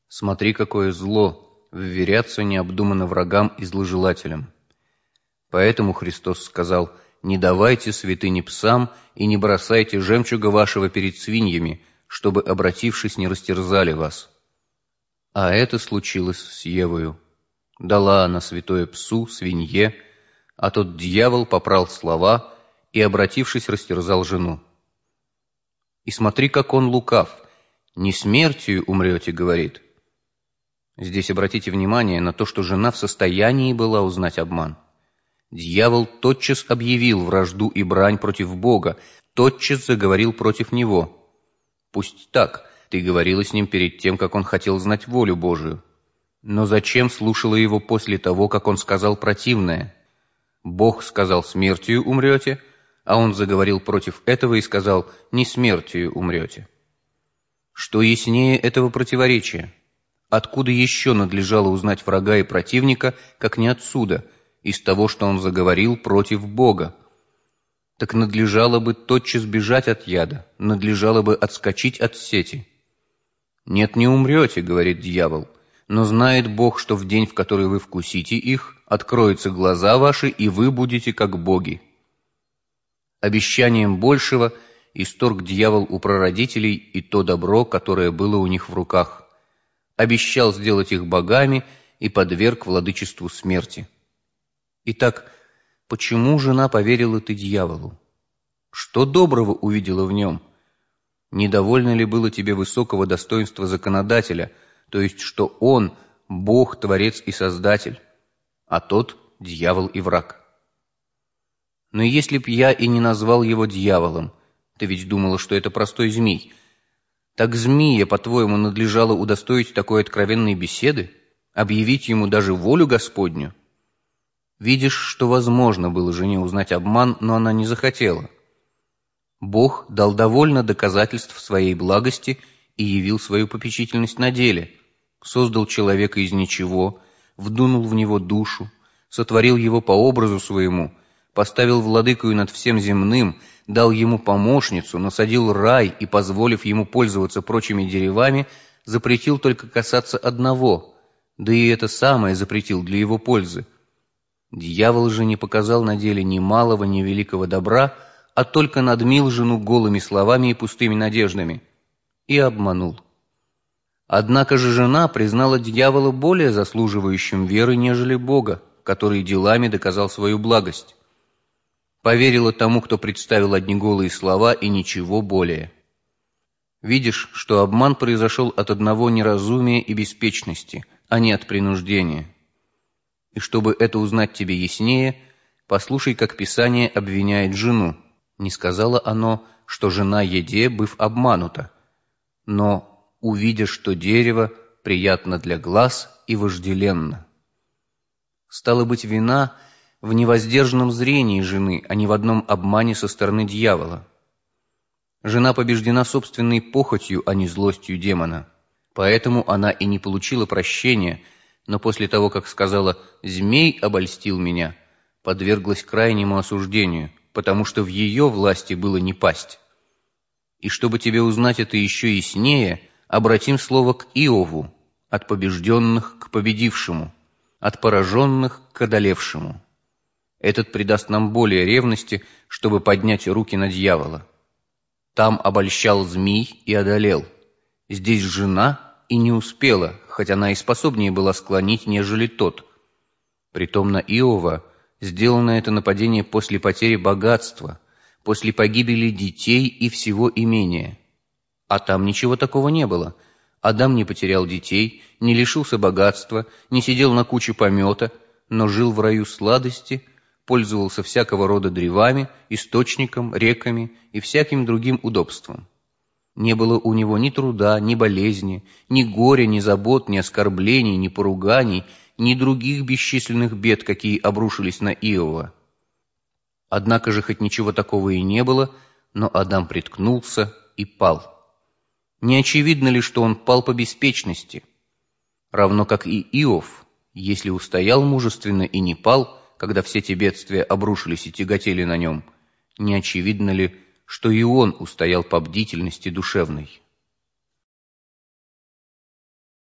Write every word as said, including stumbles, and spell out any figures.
Смотри, какое зло вверяться необдуманно врагам и зложелателям. Поэтому Христос сказал: «Не давайте святыни псам и не бросайте жемчуга вашего перед свиньями, чтобы, обратившись, не растерзали вас». А это случилось с Евою. Дала она святое псу, свинье, а тот дьявол попрал слова и, обратившись, растерзал жену. И смотри, как он лукав. «Не смертью умрете», — говорит. Здесь обратите внимание на то, что жена в состоянии была узнать обман. Дьявол тотчас объявил вражду и брань против Бога, тотчас заговорил против него. Пусть так, ты говорила с ним перед тем, как он хотел знать волю Божию. Но зачем слушала его после того, как он сказал противное? Бог сказал: смертью умрете, а он заговорил против этого и сказал: не смертью умрете. Что яснее этого противоречия? Откуда еще надлежало узнать врага и противника, как не отсюда, из того, что он заговорил против Бога? Так надлежало бы тотчас бежать от яда, надлежало бы отскочить от сети. «Нет, не умрете», — говорит дьявол, «но знает Бог, что в день, в который вы вкусите их, откроются глаза ваши, и вы будете как боги». Обещанием большего исторг дьявол у прародителей и то добро, которое было у них в руках. Обещал сделать их богами и подверг владычеству смерти. Итак, почему жена поверила ты дьяволу? Что доброго увидела в нем? Недовольно ли было тебе высокого достоинства законодателя, то есть что он – Бог, Творец и Создатель, а тот – дьявол и враг? Но если б я и не назвал его дьяволом, ты ведь думала, что это простой змей, так змея, по-твоему, надлежало удостоить такой откровенной беседы, объявить ему даже волю Господню? Видишь, что возможно было жене узнать обман, но она не захотела. Бог дал довольно доказательств своей благости и явил свою попечительность на деле. Создал человека из ничего, вдунул в него душу, сотворил его по образу своему, поставил владыкою над всем земным, дал ему помощницу, насадил рай и, позволив ему пользоваться прочими деревами, запретил только касаться одного, да и это самое запретил для его пользы. Дьявол же не показал на деле ни малого, ни великого добра, а только надмил жену голыми словами и пустыми надеждами, и обманул. Однако же жена признала дьявола более заслуживающим веры, нежели Бога, который делами доказал свою благость. Поверила тому, кто представил одни голые слова и ничего более. Видишь, что обман произошел от одного неразумия и беспечности, а не от принуждения. И чтобы это узнать тебе яснее, послушай, как Писание обвиняет жену. Не сказала оно, что жена еде, быв обманута, но, увидя, что дерево приятно для глаз и вожделенно. Стало быть, вина в невоздержанном зрении жены, а не в одном обмане со стороны дьявола. Жена побеждена собственной похотью, а не злостью демона. Поэтому она и не получила прощения, но после того, как сказала «змей обольстил меня», подверглась крайнему осуждению, потому что в ее власти было не пасть. И чтобы тебе узнать это еще яснее, обратим слово к Иову: от побежденных к победившему, от пораженных к одолевшему. Этот придаст нам более ревности, чтобы поднять руки на дьявола. Там обольщал змей и одолел. Здесь жена и не успела, хоть она и способнее была склонить, нежели тот. Притом на Иова сделано это нападение после потери богатства, после погибели детей и всего имения. А там ничего такого не было. Адам не потерял детей, не лишился богатства, не сидел на куче помета, но жил в раю сладости, пользовался всякого рода древами, источником, реками и всяким другим удобством. Не было у него ни труда, ни болезни, ни горя, ни забот, ни оскорблений, ни поруганий, ни других бесчисленных бед, какие обрушились на Иова. Однако же, хоть ничего такого и не было, но Адам приткнулся и пал. Не очевидно ли, что он пал по беспечности? Равно как и Иов, если устоял мужественно и не пал, когда все те бедствия обрушились и тяготели на нем, не очевидно ли, что и он устоял по бдительности душевной?